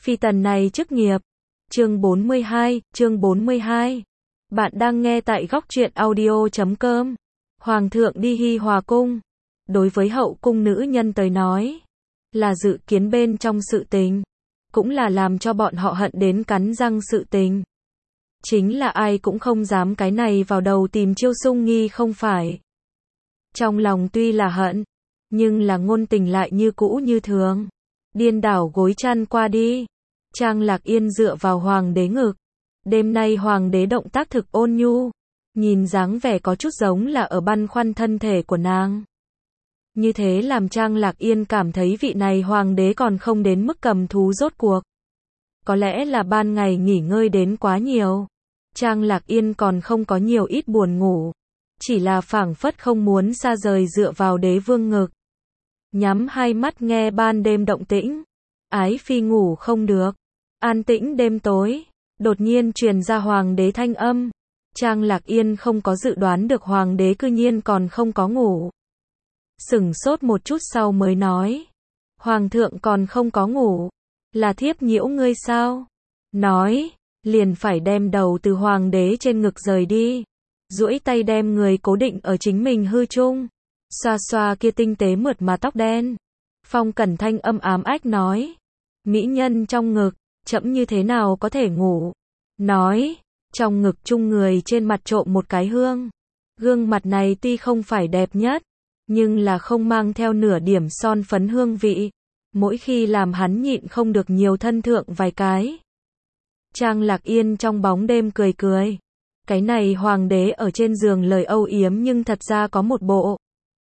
Phi tần này chức nghiệp. Chương 42. Bạn đang nghe tại góc truyện audio.com. Hoàng thượng đi Hi Hòa cung. Đối với hậu cung nữ nhân tới nói, là dự kiến bên trong sự tình, cũng là làm cho bọn họ hận đến cắn răng sự tình. Chính là ai cũng không dám cái này vào đầu tìm chiêu Sung Nghi không phải. Trong lòng tuy là hận, nhưng là ngôn tình lại như cũ như thường. Điên đảo gối chăn qua đi. Trang Lạc Yên dựa vào hoàng đế ngực. Đêm nay hoàng đế động tác thực ôn nhu, nhìn dáng vẻ có chút giống là ở băn khoăn thân thể của nàng. Như thế làm Trang Lạc Yên cảm thấy vị này hoàng đế còn không đến mức cầm thú rốt cuộc. Có lẽ là ban ngày nghỉ ngơi đến quá nhiều. Trang Lạc Yên còn không có nhiều ít buồn ngủ, chỉ là phảng phất không muốn xa rời dựa vào đế vương ngực. Nhắm hai mắt nghe ban đêm động tĩnh. Ái phi ngủ không được. An tĩnh đêm tối, đột nhiên truyền ra hoàng đế thanh âm. Trang Lạc Yên không có dự đoán được hoàng đế cư nhiên còn không có ngủ. Sửng sốt một chút sau mới nói. Hoàng thượng còn không có ngủ. Là thiếp nhiễu ngươi sao? Nói, liền phải đem đầu từ hoàng đế trên ngực rời đi. Duỗi tay đem người cố định ở chính mình hư trung. Xoa xoa kia tinh tế mượt mà tóc đen. Phong Cẩn thanh âm ám ách nói. Mỹ nhân trong ngực, chậm như thế nào có thể ngủ? Nói, trong ngực chung người trên mặt trộm một cái hương. Gương mặt này tuy không phải đẹp nhất, nhưng là không mang theo nửa điểm son phấn hương vị. Mỗi khi làm hắn nhịn không được nhiều thân thượng vài cái. Trang Lạc Yên trong bóng đêm cười cười. Cái này hoàng đế ở trên giường lời âu yếm nhưng thật ra có một bộ.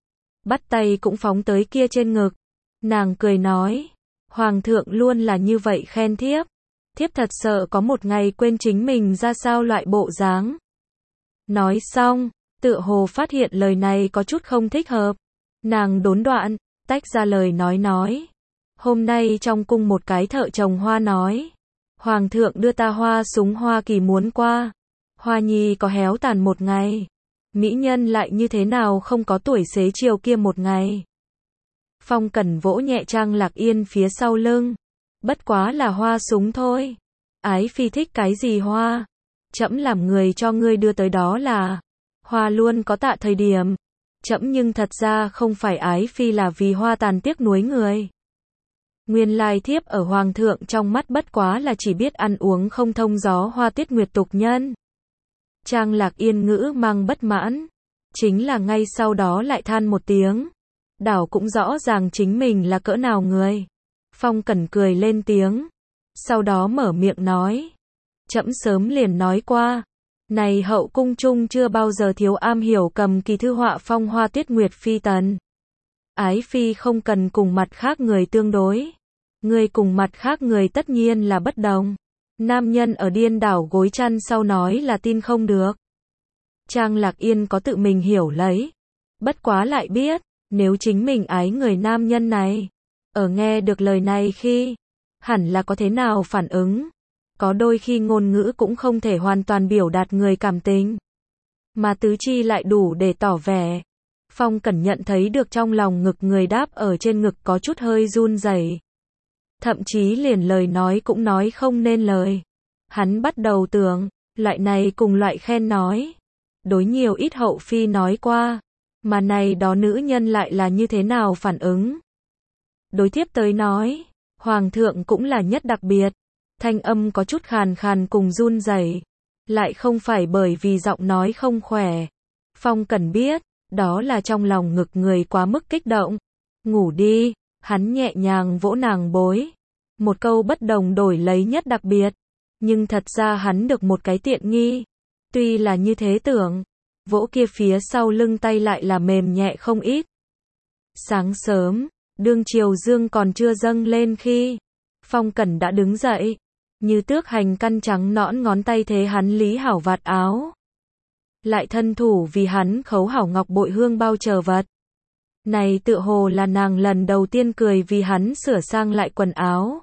Bắt tay cũng phóng tới kia trên ngực. Nàng cười nói. Hoàng thượng luôn là như vậy khen thiếp. Thiếp thật sợ có một ngày quên chính mình ra sao loại bộ dáng. Nói xong, tựa hồ phát hiện lời này có chút không thích hợp. Nàng đốn đoạn, tách ra lời nói. Hôm nay trong cung một cái thợ trồng hoa nói. Hoàng thượng đưa ta hoa súng hoa kỳ muốn qua. Hoa nhi có héo tàn một ngày. Mỹ nhân lại như thế nào không có tuổi xế chiều kia một ngày. Phong Cẩn vỗ nhẹ Trang Lạc Yên phía sau lưng. Bất quá là hoa súng thôi. Ái phi thích cái gì hoa? Trẫm làm người cho ngươi đưa tới đó là. Hoa luôn có tạ thời điểm. Trẫm nhưng thật ra không phải ái phi là vì hoa tàn tiếc nuối người. Nguyên lai thiếp ở hoàng thượng trong mắt bất quá là chỉ biết ăn uống không thông gió hoa tiết nguyệt tục nhân. Trang Lạc Yên ngữ mang bất mãn. Chính là ngay sau đó lại than một tiếng. Đảo cũng rõ ràng chính mình là cỡ nào người. Phong Cẩn cười lên tiếng. Sau đó mở miệng nói. Trẫm sớm liền nói qua. Này hậu cung chung chưa bao giờ thiếu am hiểu cầm kỳ thư họa phong hoa tuyết nguyệt phi tần. Ái phi không cần cùng mặt khác người tương đối. Người cùng mặt khác người tất nhiên là bất đồng. Nam nhân ở điên đảo gối chăn sau nói là tin không được. Trang Lạc Yên có tự mình hiểu lấy. Bất quá lại biết, nếu chính mình ái người nam nhân này, ở nghe được lời này khi, hẳn là có thế nào phản ứng. Có đôi khi ngôn ngữ cũng không thể hoàn toàn biểu đạt người cảm tình, mà tứ chi lại đủ để tỏ vẻ. Phong Cẩn nhận thấy được trong lòng ngực người đáp ở trên ngực có chút hơi run rẩy. Thậm chí liền lời nói cũng nói không nên lời. Hắn bắt đầu tưởng, loại này cùng loại khen nói. Đối nhiều ít hậu phi nói qua, mà này đó nữ nhân lại là như thế nào phản ứng. Đối thiếp tới nói, hoàng thượng cũng là nhất đặc biệt. Thanh âm có chút khàn khàn cùng run rẩy, lại không phải bởi vì giọng nói không khỏe. Phong Cẩn biết, đó là trong lòng ngực người quá mức kích động. Ngủ đi, hắn nhẹ nhàng vỗ nàng bối. Một câu bất đồng đổi lấy nhất đặc biệt. Nhưng thật ra hắn được một cái tiện nghi. Tuy là như thế tưởng, vỗ kia phía sau lưng tay lại là mềm nhẹ không ít. Sáng sớm, đương chiều dương còn chưa dâng lên khi, Phong Cẩn đã đứng dậy. Như tước hành căn trắng nõn ngón tay thế hắn lý hảo vạt áo. Lại thân thủ vì hắn khấu hảo ngọc bội hương bao chờ vật. Này tựa hồ là nàng lần đầu tiên cười vì hắn sửa sang lại quần áo.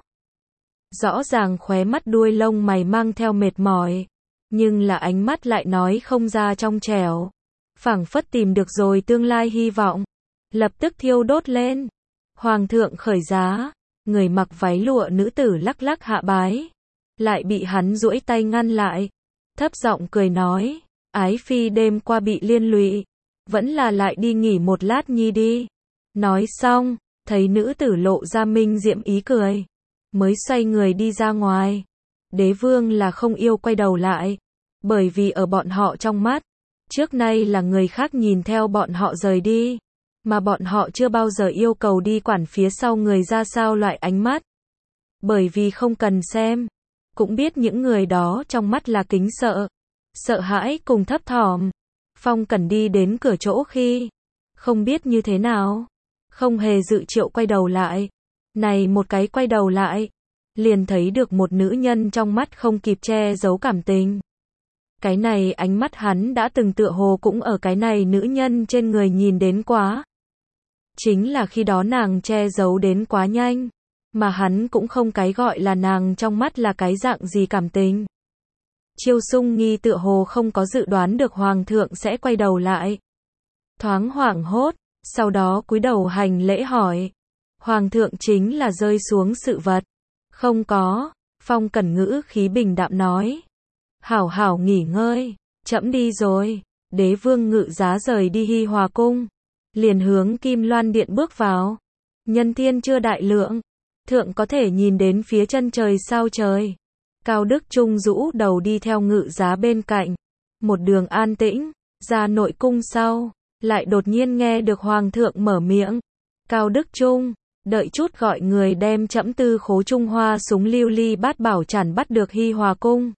Rõ ràng khóe mắt đuôi lông mày mang theo mệt mỏi, nhưng là ánh mắt lại nói không ra trong trẻo. Phảng phất tìm được rồi tương lai hy vọng, lập tức thiêu đốt lên. Hoàng thượng khởi giá, Người mặc váy lụa nữ tử lắc lắc hạ bái, lại bị hắn duỗi tay ngăn lại, thấp giọng cười nói, ái phi đêm qua bị liên lụy, vẫn là lại đi nghỉ một lát nhi đi. Nói xong, thấy nữ tử lộ ra minh diệm ý cười, mới xoay người đi ra ngoài. Đế vương là không yêu quay đầu lại, bởi vì ở bọn họ trong mắt, trước nay là người khác nhìn theo bọn họ rời đi, mà bọn họ chưa bao giờ yêu cầu đi quản phía sau người ra sao loại ánh mắt. Bởi vì không cần xem, cũng biết những người đó trong mắt là kính sợ, sợ hãi cùng thấp thỏm. Phong Cẩn đi đến cửa chỗ khi, không biết như thế nào, không hề dự triệu quay đầu lại. Này một cái quay đầu lại, liền thấy được một nữ nhân trong mắt không kịp che giấu cảm tình. Cái này ánh mắt hắn đã từng tựa hồ cũng ở cái này nữ nhân trên người nhìn đến quá. Chính là khi đó nàng che giấu đến quá nhanh, mà hắn cũng không cái gọi là nàng trong mắt là cái dạng gì cảm tình. Chiêu Sung Nghi tựa hồ không có dự đoán được hoàng thượng sẽ quay đầu lại. Thoáng hoảng hốt, sau đó cúi đầu hành lễ hỏi. Hoàng thượng chính là rơi xuống sự vật. Không có, Phong Cẩn ngữ khí bình đạm nói. Hảo hảo nghỉ ngơi, trẫm đi rồi. Đế vương ngự giá rời đi Hi Hòa cung, liền hướng Kim Loan điện bước vào. Nhân thiên chưa đại lượng, thượng có thể nhìn đến phía chân trời sao trời. Cao Đức Trung rũ đầu đi theo ngự giá bên cạnh, một đường an tĩnh, ra nội cung sau, lại đột nhiên nghe được hoàng thượng mở miệng. Cao Đức Trung, đợi chút gọi người đem trẫm tư khố Trung Hoa súng lưu ly bát bảo trản bắt được Hi Hòa cung.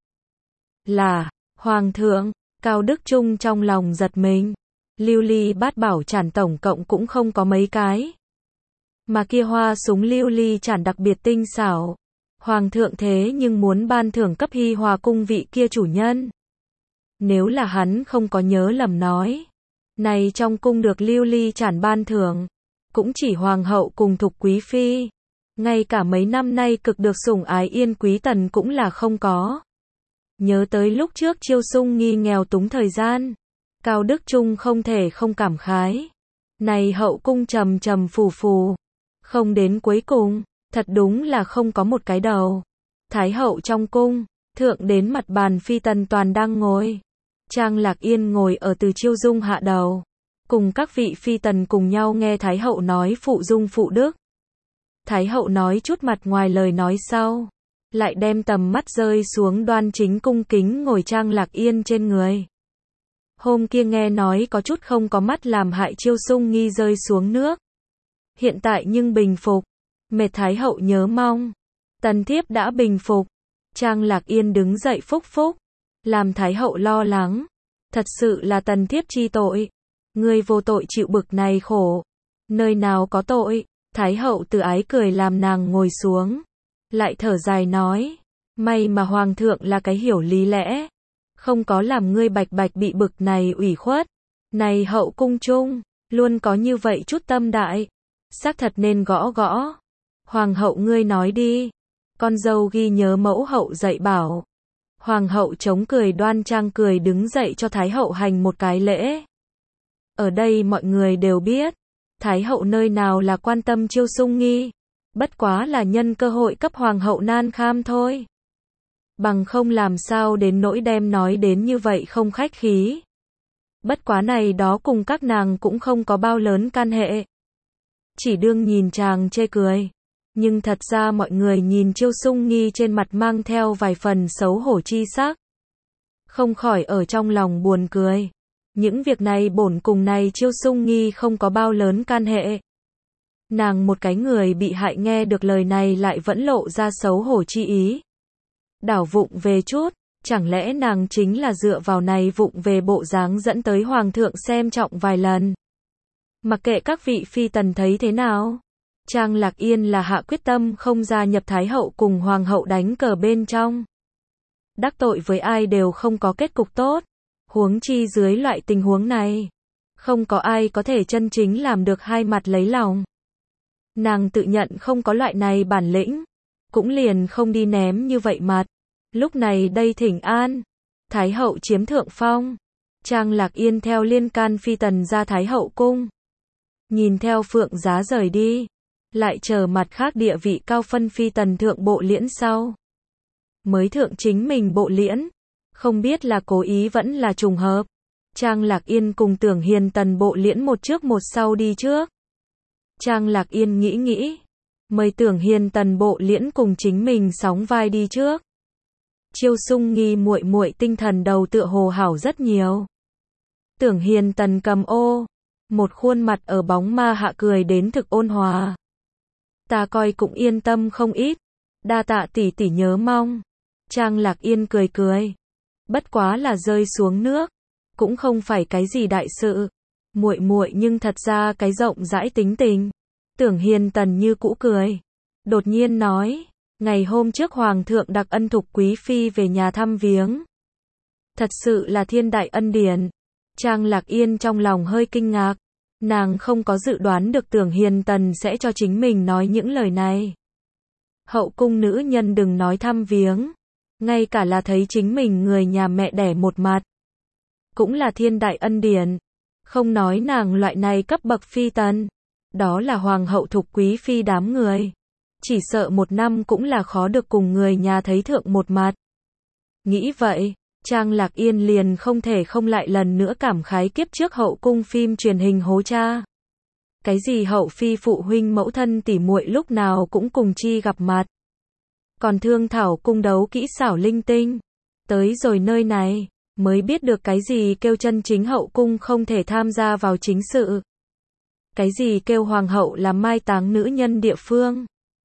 Là, hoàng thượng, Cao Đức Trung trong lòng giật mình, lưu ly bát bảo trản tổng cộng cũng không có mấy cái. Mà kia hoa súng lưu ly trản đặc biệt tinh xảo. Hoàng thượng thế nhưng muốn ban thưởng cấp Hi Hòa cung vị kia chủ nhân. Nếu là hắn không có nhớ lầm nói, này trong cung được lưu ly trản ban thưởng, cũng chỉ hoàng hậu cùng thục quý phi. Ngay cả mấy năm nay cực được sủng ái Yên Quý Tần cũng là không có. Nhớ tới lúc trước Chiêu Sung Nghi nghèo túng thời gian, Cao Đức Trung không thể không cảm khái. Này hậu cung trầm trầm phù phù, không đến cuối cùng, thật đúng là không có một cái đầu. Thái hậu trong cung, thượng đến mặt bàn phi tần toàn đang ngồi. Trang Lạc Yên ngồi ở Từ Chiêu Dung hạ đầu, cùng các vị phi tần cùng nhau nghe Thái hậu nói phụ dung phụ đức. Thái hậu nói chút mặt ngoài lời nói sau, lại đem tầm mắt rơi xuống đoan chính cung kính ngồi Trang Lạc Yên trên người. Hôm kia nghe nói có chút không có mắt làm hại Chiêu Sung Nghi rơi xuống nước. Hiện tại nhưng bình phục. Mệt Thái hậu nhớ mong. Tần thiếp đã bình phục. Trang Lạc Yên đứng dậy phúc phúc, làm Thái hậu lo lắng. Thật sự là tần thiếp chi tội. Người vô tội chịu bực này khổ. Nơi nào có tội. Thái hậu từ ái cười làm nàng ngồi xuống. Lại thở dài nói. May mà hoàng thượng là cái hiểu lý lẽ. Không có làm ngươi bạch bạch bị bực này ủy khuất. Này hậu cung chung, luôn có như vậy chút tâm đại. Xác thật nên gõ gõ. Hoàng hậu ngươi nói đi. Con dâu ghi nhớ mẫu hậu dạy bảo. Hoàng hậu chống cười đoan trang cười đứng dậy cho Thái hậu hành một cái lễ. Ở đây mọi người đều biết, Thái hậu nơi nào là quan tâm Chiêu Sung Nghi, bất quá là nhân cơ hội cấp hoàng hậu nan kham thôi. Bằng không làm sao đến nỗi đem nói đến như vậy không khách khí. Bất quá này đó cùng các nàng cũng không có bao lớn can hệ. Chỉ đương nhìn chàng chê cười. Nhưng thật ra mọi người nhìn Chiêu Sung Nghi trên mặt mang theo vài phần xấu hổ chi sắc. Không khỏi ở trong lòng buồn cười. Những việc này bổn cùng này Chiêu Sung Nghi không có bao lớn can hệ. Nàng một cái người bị hại nghe được lời này lại vẫn lộ ra xấu hổ chi ý. Đảo vụng về chút, chẳng lẽ nàng chính là dựa vào này vụng về bộ dáng dẫn tới hoàng thượng xem trọng vài lần. Mặc kệ các vị phi tần thấy thế nào, Trang Lạc Yên là hạ quyết tâm không gia nhập Thái hậu cùng hoàng hậu đánh cờ bên trong. Đắc tội với ai đều không có kết cục tốt, huống chi dưới loại tình huống này, không có ai có thể chân chính làm được hai mặt lấy lòng. Nàng tự nhận không có loại này bản lĩnh, cũng liền không đi ném như vậy mặt. Lúc này đây thỉnh an, Thái hậu chiếm thượng phong. Trang Lạc Yên theo liên can phi tần ra Thái hậu cung. Nhìn theo Phượng Giá rời đi, lại chờ mặt khác địa vị cao phân phi tần thượng bộ liễn sau. Mới thượng chính mình bộ liễn, không biết là cố ý vẫn là trùng hợp. Trang Lạc Yên cùng Tưởng Hiền Tần bộ liễn một trước một sau đi trước. Trang Lạc Yên nghĩ, mời Tưởng Hiền Tần bộ liễn cùng chính mình sóng vai đi trước. Chiêu Sung Nghi muội muội tinh thần đầu tựa hồ hảo rất nhiều. Tưởng Hiền Tần cầm ô, một khuôn mặt ở bóng ma hạ cười đến thực ôn hòa. Ta coi cũng yên tâm không ít, đa tạ tỷ tỷ nhớ mong. Trang Lạc Yên cười. Bất quá là rơi xuống nước, cũng không phải cái gì đại sự. Muội muội nhưng thật ra cái rộng rãi tính tình. Tưởng Hiền Tần như cũ cười, đột nhiên nói, ngày hôm trước hoàng thượng đặc ân thục quý phi về nhà thăm viếng. Thật sự là thiên đại ân điển. Trang Lạc Yên trong lòng hơi kinh ngạc, nàng không có dự đoán được Tưởng Hiền Tần sẽ cho chính mình nói những lời này. Hậu cung nữ nhân đừng nói thăm viếng, ngay cả là thấy chính mình người nhà mẹ đẻ một mặt, cũng là thiên đại ân điển. Không nói nàng loại này cấp bậc phi tần, đó là hoàng hậu thục quý phi đám người, chỉ sợ một năm cũng là khó được cùng người nhà thấy thượng một mặt. Nghĩ vậy, Trang Lạc Yên liền không thể không lại lần nữa cảm khái kiếp trước hậu cung phim truyền hình hố cha. Cái gì hậu phi phụ huynh mẫu thân tỉ muội lúc nào cũng cùng chi gặp mặt. Còn thương thảo cung đấu kỹ xảo linh tinh. Tới rồi nơi này, mới biết được cái gì kêu chân chính hậu cung không thể tham gia vào chính sự. Cái gì kêu hoàng hậu là mai táng nữ nhân địa phương.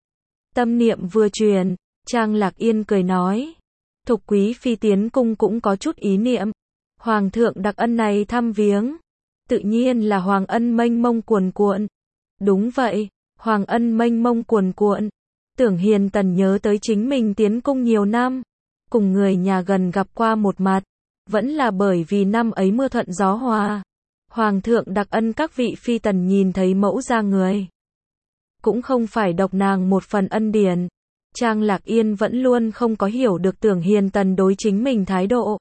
Tâm niệm vừa truyền, Trang Lạc Yên cười nói. Thục quý phi tiến cung cũng có chút ý niệm. Hoàng thượng đặc ân này thăm viếng. Tự nhiên là hoàng ân mênh mông cuồn cuộn. Đúng vậy, hoàng ân mênh mông cuồn cuộn. Tưởng Hiền Tần nhớ tới chính mình tiến cung nhiều năm, cùng người nhà gần gặp qua một mặt, vẫn là bởi vì năm ấy mưa thuận gió hòa. Hoàng thượng đặc ân các vị phi tần nhìn thấy mẫu ra người. Cũng không phải độc nàng một phần ân điển. Trang Lạc Yên vẫn luôn không có hiểu được Tưởng Hiền Tần đối chính mình thái độ.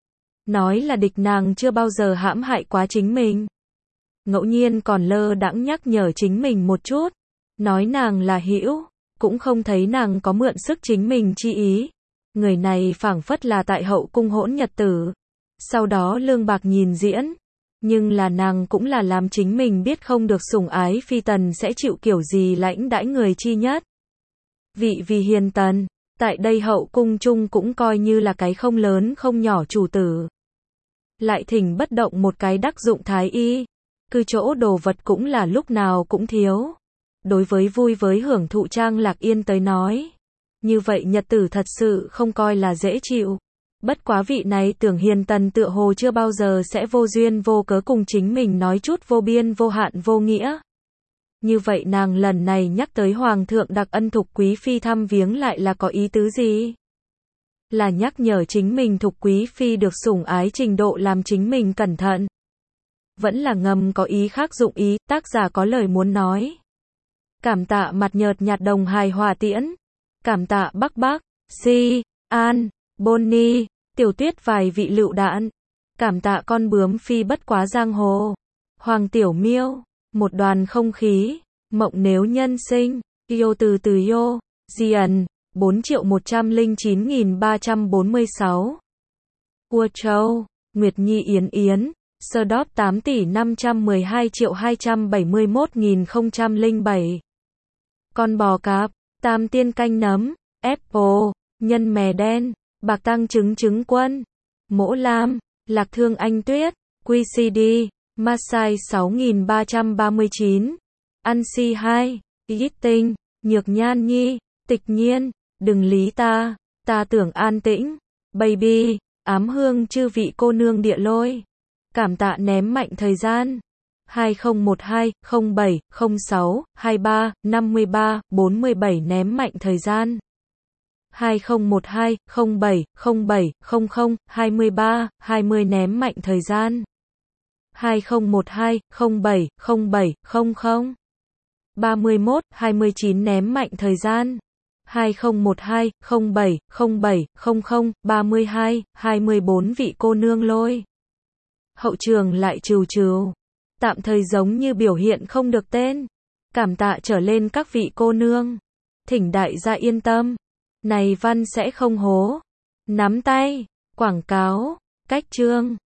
Nói là địch nàng chưa bao giờ hãm hại quá chính mình. Ngẫu nhiên còn lơ đãng nhắc nhở chính mình một chút. Nói nàng là hữu, cũng không thấy nàng có mượn sức chính mình chi ý. Người này phảng phất là tại hậu cung hỗn nhật tử. Sau đó lương bạc nhìn diễn. Nhưng là nàng cũng là làm chính mình biết không được sủng ái phi tần sẽ chịu kiểu gì lãnh đãi người chi nhất. Vị vì Hiền Tần, tại đây hậu cung chung cũng coi như là cái không lớn không nhỏ chủ tử. Lại thỉnh bất động một cái đắc dụng thái y, cứ chỗ đồ vật cũng là lúc nào cũng thiếu. Đối với vui với hưởng thụ Trang Lạc Yên tới nói, như vậy nhật tử thật sự không coi là dễ chịu. Bất quá vị này Tưởng Hiền Tần tựa hồ chưa bao giờ sẽ vô duyên vô cớ cùng chính mình nói chút vô biên vô hạn vô nghĩa. Như vậy nàng lần này nhắc tới hoàng thượng đặc ân thục quý phi thăm viếng lại là có ý tứ gì? Là nhắc nhở chính mình thục quý phi được sủng ái trình độ làm chính mình cẩn thận. Vẫn là ngầm có ý khác dụng ý, tác giả có lời muốn nói. Cảm tạ mặt nhợt nhạt đồng hài hòa tiễn. Cảm tạ Bắc Bắc, Si, An, Bonnie, Tiểu Tuyết vài vị lựu đạn. Cảm tạ con bướm phi bất quá giang hồ. Hoàng Tiểu Miêu, một đoàn không khí. Mộng nếu nhân sinh, yêu từ từ yêu, Dian, 4.109.346. Ua Châu, Nguyệt Nhi Yến Yến, Sơ Đóp 8.512.271.007. Con bò cạp, Tam Tiên Canh Nấm, Apple, Nhân Mè Đen, Bạc Tăng Trứng Quân, Mỗ Lam, Lạc Thương Anh Tuyết, QCD, Masai 6339, Ăn Si 2, Ít Tinh, Nhược Nhan Nhi, Tịch Nhiên, Đừng lý ta tưởng an tĩnh, Baby, Ám Hương chư vị cô nương địa lôi. Cảm tạ ném mạnh thời gian. 2012, 07, 06, 23, 53, 47 ném mạnh thời gian. 2012, 07, 07, 00, 23, 20 ném mạnh thời gian. 2012, 07, 07, 00, 31, 29 ném mạnh thời gian. 2012, 07, 07, 00, 32, 24 vị cô nương lôi. Hậu trường lại trừu. Tạm thời giống như biểu hiện không được tên. Cảm tạ trở lên các vị cô nương. Thỉnh đại gia yên tâm. Này văn sẽ không hố. Nắm tay. Quảng cáo. Cách chương.